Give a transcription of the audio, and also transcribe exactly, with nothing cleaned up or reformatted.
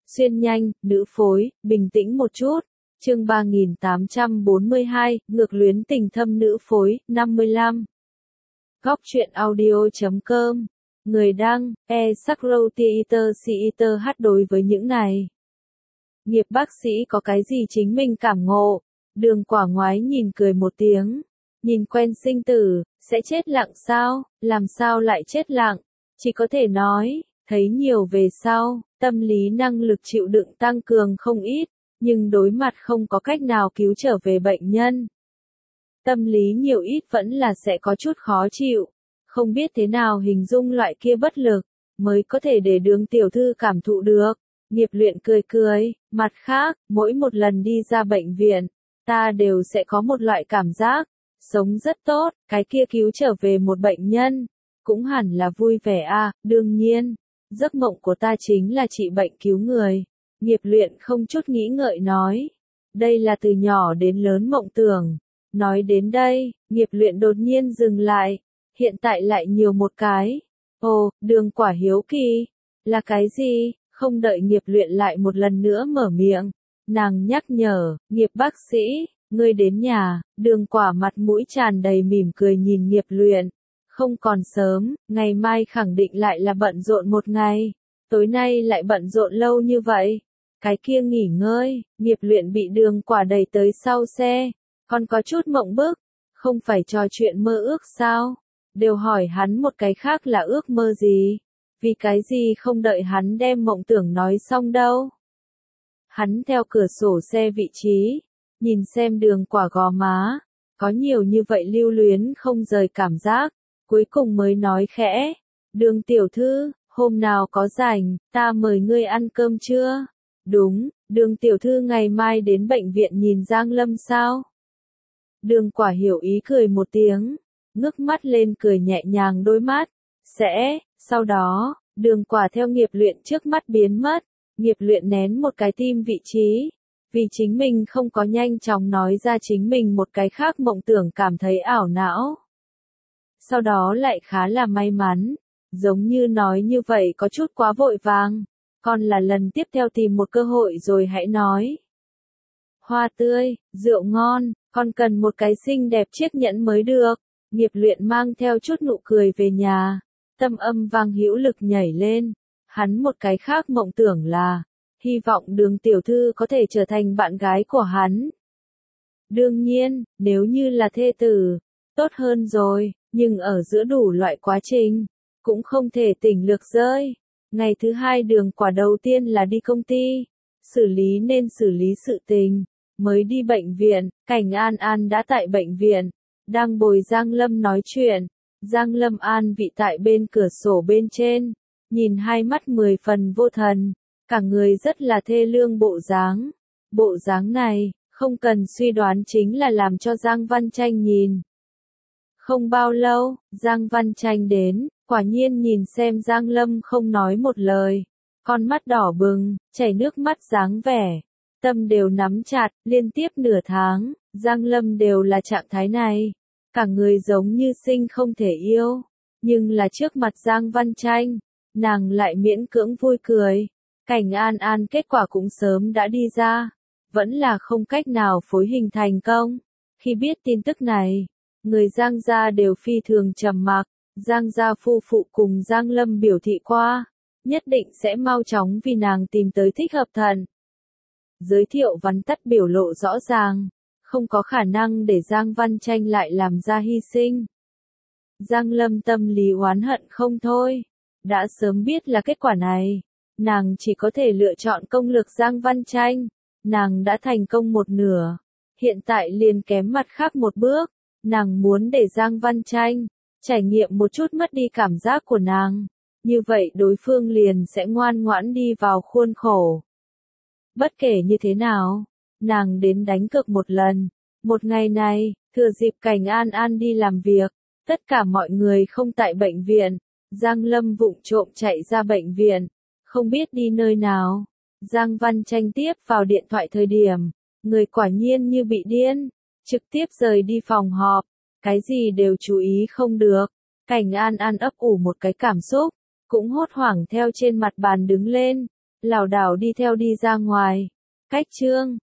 Xuyên nhanh, nữ phối, bình tĩnh một chút. Chương ba nghìn tám trăm bốn mươi hai, ngược luyến tình thâm nữ phối, năm mươi lăm. Góc truyện audio chấm com. Người đăng, e Sakro Theater Theater hát đối với những này. Nghiệp bác sĩ có cái gì chính mình cảm ngộ. Đường Quả ngoái nhìn cười một tiếng. Nhìn quen sinh tử, sẽ chết lặng sao, làm sao lại chết lặng. Chỉ có thể nói, thấy nhiều về sau, tâm lý năng lực chịu đựng tăng cường không ít, nhưng đối mặt không có cách nào cứu trở về bệnh nhân. Tâm lý nhiều ít vẫn là sẽ có chút khó chịu, không biết thế nào hình dung loại kia bất lực, mới có thể để Đường tiểu thư cảm thụ được. Nghiệp Luyện cười cười, mặt khác, mỗi một lần đi ra bệnh viện, ta đều sẽ có một loại cảm giác, sống rất tốt, cái kia cứu trở về một bệnh nhân, cũng hẳn là vui vẻ à, đương nhiên, giấc mộng của ta chính là trị bệnh cứu người. Nghiệp Luyện không chút nghĩ ngợi nói, đây là từ nhỏ đến lớn mộng tưởng. Nói đến đây, Nghiệp Luyện đột nhiên dừng lại, hiện tại lại nhiều một cái. Ồ, Đường Quả hiếu kỳ, là cái gì? Không đợi Nghiệp Luyện lại một lần nữa mở miệng, nàng nhắc nhở, Nghiệp bác sĩ, ngươi đến nhà. Đường Quả mặt mũi tràn đầy mỉm cười nhìn Nghiệp Luyện, không còn sớm, ngày mai khẳng định lại là bận rộn một ngày, tối nay lại bận rộn lâu như vậy. Cái kia nghỉ ngơi. Nghiệp Luyện bị Đường Quả đẩy tới sau xe, còn có chút mộng bức, không phải trò chuyện mơ ước sao? Đều hỏi hắn một cái khác là ước mơ gì? Vì cái gì không đợi hắn đem mộng tưởng nói xong đâu? Hắn theo cửa sổ xe vị trí, nhìn xem Đường Quả gò má, có nhiều như vậy lưu luyến không rời cảm giác, cuối cùng mới nói khẽ, Đường tiểu thư, hôm nào có rảnh, ta mời ngươi ăn cơm trưa. Đúng, Đường tiểu thư ngày mai đến bệnh viện nhìn Giang Lâm sao? Đường Quả hiểu ý cười một tiếng, ngước mắt lên cười nhẹ nhàng đôi mắt, sẽ, sau đó, Đường Quả theo Nghiệp Luyện trước mắt biến mất. Nghiệp Luyện nén một cái tim vị trí, vì chính mình không có nhanh chóng nói ra chính mình một cái khác mộng tưởng cảm thấy ảo não. Sau đó lại khá là may mắn, giống như nói như vậy có chút quá vội vàng, còn là lần tiếp theo tìm một cơ hội rồi hãy nói. Hoa tươi, rượu ngon, còn cần một cái xinh đẹp chiếc nhẫn mới được. Nghiệp Luyện mang theo chút nụ cười về nhà, tâm âm vang hữu lực nhảy lên. Hắn một cái khác mộng tưởng là, hy vọng Đường tiểu thư có thể trở thành bạn gái của hắn. Đương nhiên, nếu như là thê tử, tốt hơn rồi, nhưng ở giữa đủ loại quá trình, cũng không thể tỉnh lược rơi. Ngày thứ hai Đường Quả đầu tiên là đi công ty, xử lý nên xử lý sự tình, mới đi bệnh viện. Cảnh An An đã tại bệnh viện, đang bồi Giang Lâm nói chuyện. Giang Lâm an vị tại bên cửa sổ bên trên, nhìn hai mắt mười phần vô thần, cả người rất là thê lương bộ dáng. Bộ dáng này, không cần suy đoán chính là làm cho Giang Văn Tranh nhìn. Không bao lâu, Giang Văn Tranh đến, quả nhiên nhìn xem Giang Lâm không nói một lời, con mắt đỏ bừng, chảy nước mắt dáng vẻ, tâm đều nắm chặt. Liên tiếp nửa tháng, Giang Lâm đều là trạng thái này, cả người giống như sinh không thể yêu, nhưng là trước mặt Giang Văn Tranh, nàng lại miễn cưỡng vui cười. Cảnh An An kết quả cũng sớm đã đi ra, vẫn là không cách nào phối hình thành công. Khi biết tin tức này, người Giang gia đều phi thường trầm mặc. Giang gia phu phụ cùng Giang Lâm biểu thị qua, nhất định sẽ mau chóng vì nàng tìm tới thích hợp thần. Giới thiệu vắn tắt biểu lộ rõ ràng, không có khả năng để Giang Văn Tranh lại làm ra hy sinh. Giang Lâm tâm lý oán hận không thôi, đã sớm biết là kết quả này, nàng chỉ có thể lựa chọn công lược Giang Văn Tranh. Nàng đã thành công một nửa, hiện tại liền kém mặt khác một bước, nàng muốn để Giang Văn Tranh trải nghiệm một chút mất đi cảm giác của nàng, như vậy đối phương liền sẽ ngoan ngoãn đi vào khuôn khổ. Bất kể như thế nào, nàng đến đánh cược một lần. Một ngày này, thừa dịp Cảnh An An đi làm việc, tất cả mọi người không tại bệnh viện, Giang Lâm vụng trộm chạy ra bệnh viện, không biết đi nơi nào. Giang Văn Tranh tiếp vào điện thoại thời điểm, người quả nhiên như bị điên, trực tiếp rời đi phòng họp, cái gì đều chú ý không được. Cảnh An An ấp ủ một cái cảm xúc, cũng hốt hoảng theo trên mặt bàn đứng lên, lảo đảo đi theo đi ra ngoài. Cách chương